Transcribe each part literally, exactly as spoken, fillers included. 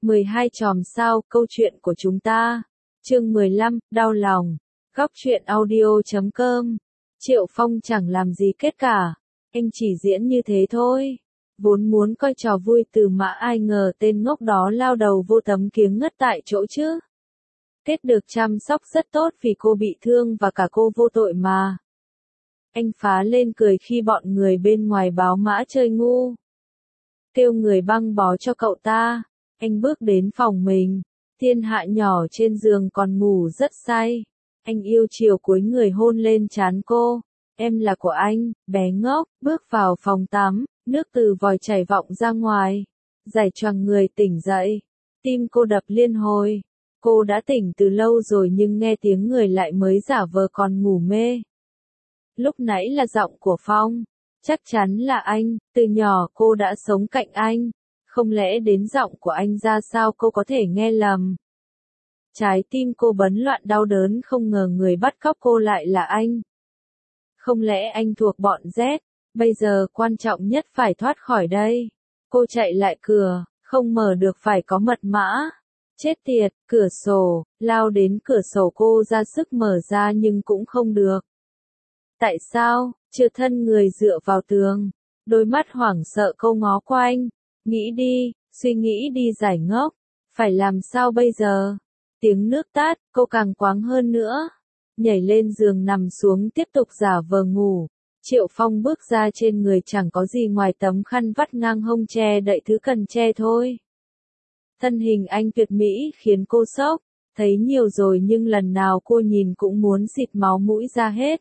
mười hai chòm sao, câu chuyện của chúng ta. Chương mười lăm, đau lòng. Góc truyện audio chấm com. Triệu Phong chẳng làm gì kết cả. Anh chỉ diễn như thế thôi. Vốn muốn coi trò vui từ mà ai ngờ tên ngốc đó lao đầu vô tấm kiếng ngất tại chỗ chứ. Kết được chăm sóc rất tốt vì cô bị thương và cả cô vô tội mà. Anh phá lên cười khi bọn người bên ngoài báo mã chơi ngu. Kêu người băng bó cho cậu ta. Anh bước đến phòng mình. Thiên Hạ nhỏ trên giường còn ngủ rất say. Anh yêu chiều cúi người hôn lên trán cô. Em là của anh, bé ngốc. Bước vào phòng tắm, nước từ vòi chảy vọng ra ngoài. Giải choàng người tỉnh dậy. Tim cô đập liên hồi. Cô đã tỉnh từ lâu rồi nhưng nghe tiếng người lại mới giả vờ còn ngủ mê. Lúc nãy là giọng của Phong. Chắc chắn là anh, từ nhỏ cô đã sống cạnh anh. Không lẽ đến giọng của anh ra sao cô có thể nghe lầm. Trái tim cô bấn loạn đau đớn không ngờ người bắt cóc cô lại là anh. Không lẽ anh thuộc bọn Z, bây giờ quan trọng nhất phải thoát khỏi đây. Cô chạy lại cửa, không mở được phải có mật mã. Chết tiệt, cửa sổ, lao đến cửa sổ cô ra sức mở ra nhưng cũng không được. Tại sao, chưa thân người dựa vào tường, đôi mắt hoảng sợ cô ngó quanh, nghĩ đi, suy nghĩ đi giải ngốc, phải làm sao bây giờ? Tiếng nước tát, cô càng quáng hơn nữa, nhảy lên giường nằm xuống tiếp tục giả vờ ngủ. Triệu Phong bước ra trên người chẳng có gì ngoài tấm khăn vắt ngang hông che đậy thứ cần che thôi. Thân hình anh tuyệt mỹ khiến cô sốc, thấy nhiều rồi nhưng lần nào cô nhìn cũng muốn xịt máu mũi ra hết.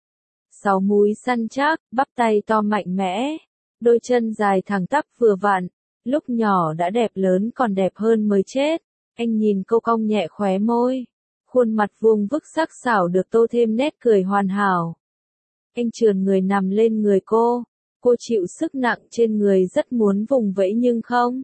Sáu múi săn chắc, bắp tay to mạnh mẽ, đôi chân dài thẳng tắp vừa vặn, lúc nhỏ đã đẹp lớn còn đẹp hơn mới chết. Anh nhìn cô cong nhẹ khóe môi, khuôn mặt vuông vức sắc sảo được tô thêm nét cười hoàn hảo. Anh trườn người nằm lên người cô, cô chịu sức nặng trên người rất muốn vùng vẫy nhưng không.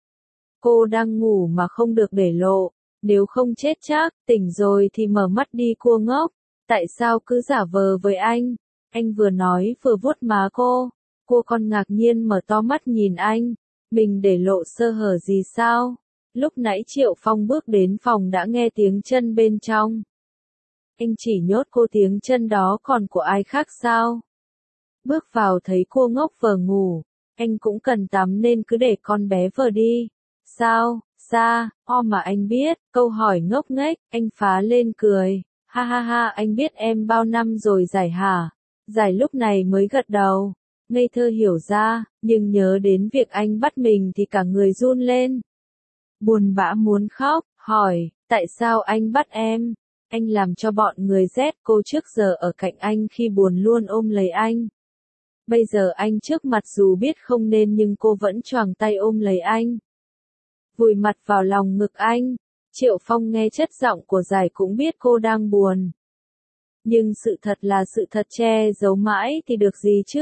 Cô đang ngủ mà không được để lộ, nếu không chết chắc, tỉnh rồi thì mở mắt đi cô ngốc, tại sao cứ giả vờ với anh? Anh vừa nói vừa vuốt má cô, cô còn ngạc nhiên mở to mắt nhìn anh, mình để lộ sơ hở gì sao? Lúc nãy Triệu Phong bước đến phòng đã nghe tiếng chân bên trong. Anh chỉ nhốt cô tiếng chân đó còn của ai khác sao? Bước vào thấy cô ngốc vờ ngủ, anh cũng cần tắm nên cứ để con bé vờ đi. Sao, xa, o mà anh biết, câu hỏi ngốc nghếch, anh phá lên cười, ha ha ha anh biết em bao năm rồi Giải hả? Giải lúc này mới gật đầu, ngây thơ hiểu ra, nhưng nhớ đến việc anh bắt mình thì cả người run lên. Buồn bã muốn khóc, hỏi, tại sao anh bắt em? Anh làm cho bọn người Z cô trước giờ ở cạnh anh khi buồn luôn ôm lấy anh. Bây giờ anh trước mặt dù biết không nên nhưng cô vẫn choàng tay ôm lấy anh. Vùi mặt vào lòng ngực anh, Triệu Phong nghe chất giọng của Giải cũng biết cô đang buồn. Nhưng sự thật là sự thật che giấu mãi thì được gì chứ?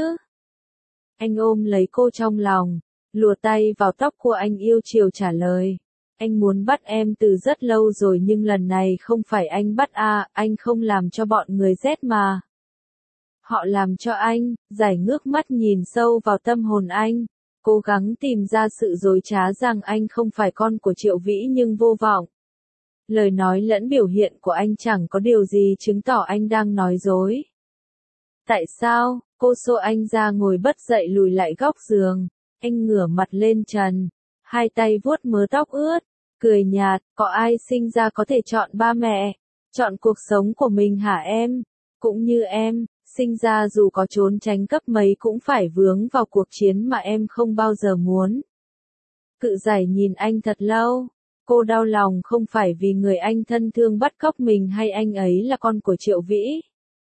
Anh ôm lấy cô trong lòng, lùa tay vào tóc của anh yêu chiều trả lời. Anh muốn bắt em từ rất lâu rồi nhưng lần này không phải anh bắt à, anh không làm cho bọn người Z mà. Họ làm cho anh. Giải ngước mắt nhìn sâu vào tâm hồn anh, cố gắng tìm ra sự dối trá rằng anh không phải con của Triệu Vĩ nhưng vô vọng. Lời nói lẫn biểu hiện của anh chẳng có điều gì chứng tỏ anh đang nói dối. Tại sao? Cô xô anh ra ngồi bất dậy lùi lại góc giường, anh ngửa mặt lên trần, hai tay vuốt mớ tóc ướt, cười nhạt, có ai sinh ra có thể chọn ba mẹ, chọn cuộc sống của mình hả em? Cũng như em, sinh ra dù có trốn tránh cấp mấy cũng phải vướng vào cuộc chiến mà em không bao giờ muốn. Cự Giải nhìn anh thật lâu, cô đau lòng không phải vì người anh thân thương bắt cóc mình hay anh ấy là con của Triệu Vĩ.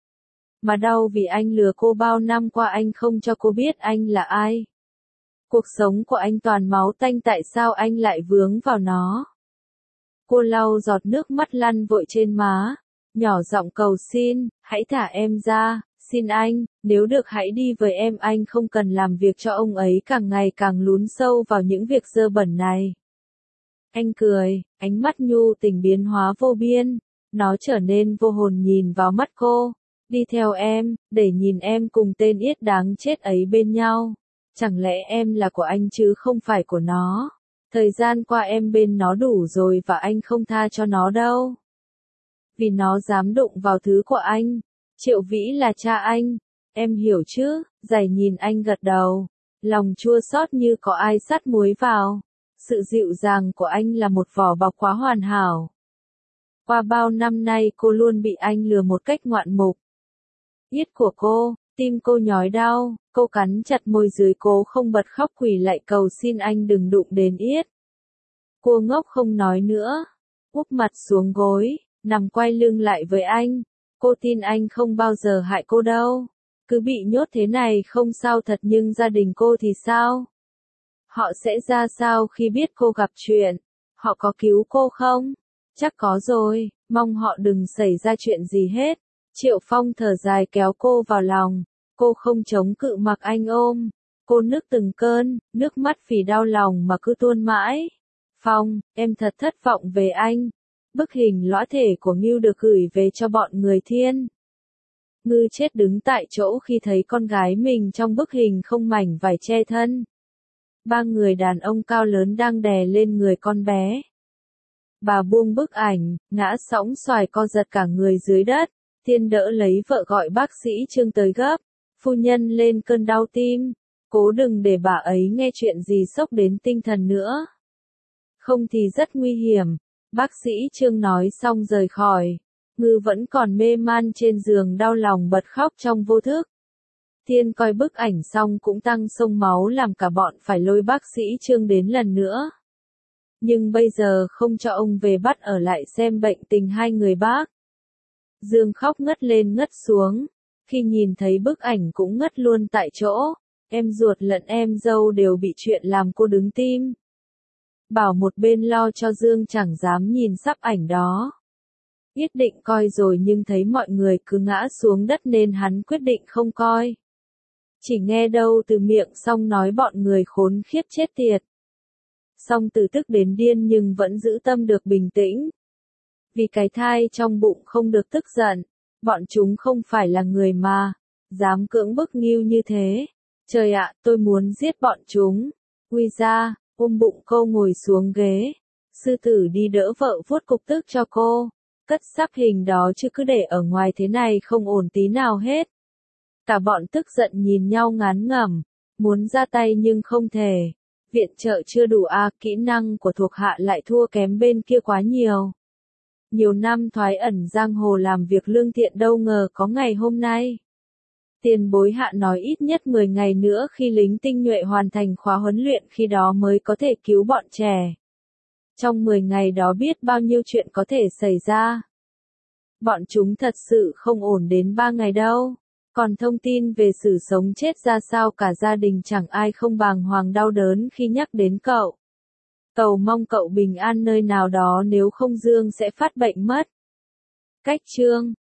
Mà đau vì anh lừa cô bao năm qua anh không cho cô biết anh là ai. Cuộc sống của anh toàn máu tanh tại sao anh lại vướng vào nó. Cô lau giọt nước mắt lăn vội trên má, nhỏ giọng cầu xin, hãy thả em ra, xin anh, nếu được hãy đi với em anh không cần làm việc cho ông ấy càng ngày càng lún sâu vào những việc dơ bẩn này. Anh cười, ánh mắt nhu tình biến hóa vô biên, nó trở nên vô hồn nhìn vào mắt cô. Đi theo em, để nhìn em cùng tên yết đáng chết ấy bên nhau. Chẳng lẽ em là của anh chứ không phải của nó? Thời gian qua em bên nó đủ rồi và anh không tha cho nó đâu. Vì nó dám đụng vào thứ của anh. Triệu Vĩ là cha anh. Em hiểu chứ? Giải nhìn anh gật đầu. Lòng chua xót như có ai sắt muối vào. Sự dịu dàng của anh là một vỏ bọc quá hoàn hảo. Qua bao năm nay cô luôn bị anh lừa một cách ngoạn mục. Yết của cô, tim cô nhói đau, cô cắn chặt môi dưới cố không bật khóc quỳ lại cầu xin anh đừng đụng đến Yết. Cô ngốc không nói nữa, úp mặt xuống gối, nằm quay lưng lại với anh. Cô tin anh không bao giờ hại cô đâu. Cứ bị nhốt thế này không sao thật nhưng gia đình cô thì sao? Họ sẽ ra sao khi biết cô gặp chuyện? Họ có cứu cô không? Chắc có rồi, mong họ đừng xảy ra chuyện gì hết. Triệu Phong thở dài kéo cô vào lòng. Cô không chống cự mặc anh ôm. Cô nức từng cơn, nước mắt vì đau lòng mà cứ tuôn mãi. Phong, em thật thất vọng về anh. Bức hình lõa thể của Ngưu được gửi về cho bọn người Thiên. Ngư chết đứng tại chỗ khi thấy con gái mình trong bức hình không mảnh vải che thân. Ba người đàn ông cao lớn đang đè lên người con bé. Bà buông bức ảnh, ngã sõng xoài co giật cả người dưới đất. Thiên đỡ lấy vợ gọi bác sĩ Trương tới gấp. Phu nhân lên cơn đau tim. Cố đừng để bà ấy nghe chuyện gì sốc đến tinh thần nữa. Không thì rất nguy hiểm. Bác sĩ Trương nói xong rời khỏi. Ngư vẫn còn mê man trên giường đau lòng bật khóc trong vô thức. Thiên coi bức ảnh xong cũng tăng sông máu làm cả bọn phải lôi bác sĩ Trương đến lần nữa. Nhưng bây giờ không cho ông về bắt ở lại xem bệnh tình hai người bác. Dương khóc ngất lên ngất xuống. Khi nhìn thấy bức ảnh cũng ngất luôn tại chỗ. Em ruột lẫn em dâu đều bị chuyện làm cô đứng tim. Bảo một bên lo cho Dương chẳng dám nhìn sắp ảnh đó. Yết định coi rồi nhưng thấy mọi người cứ ngã xuống đất nên hắn quyết định không coi. Chỉ nghe đâu từ miệng Song nói bọn người khốn khiếp chết tiệt. Song từ tức đến điên nhưng vẫn giữ tâm được bình tĩnh. Vì cái thai trong bụng không được tức giận. Bọn chúng không phải là người mà. Dám cưỡng bức Ngưu như thế. Trời ạ, tôi muốn giết bọn chúng. Quy ra, ôm bụng cô ngồi xuống ghế. Sư tử đi đỡ vợ vuốt cục tức cho cô. Cất sắp hình đó chứ cứ để ở ngoài thế này không ổn tí nào hết. Cả bọn tức giận nhìn nhau ngán ngẩm. Muốn ra tay nhưng không thể. Viện trợ chưa đủ à, kỹ năng của thuộc hạ lại thua kém bên kia quá nhiều. Nhiều năm thoái ẩn giang hồ làm việc lương thiện đâu ngờ có ngày hôm nay. Tiền bối hạ nói ít nhất mười ngày nữa khi lính tinh nhuệ hoàn thành khóa huấn luyện khi đó mới có thể cứu bọn trẻ. Trong mười ngày đó biết bao nhiêu chuyện có thể xảy ra. Bọn chúng thật sự không ổn đến ba ngày đâu. Còn thông tin về sự sống chết ra sao cả gia đình chẳng ai không bàng hoàng đau đớn khi nhắc đến cậu. Cầu mong cậu bình an nơi nào đó nếu không Dương sẽ phát bệnh mất. Cách chương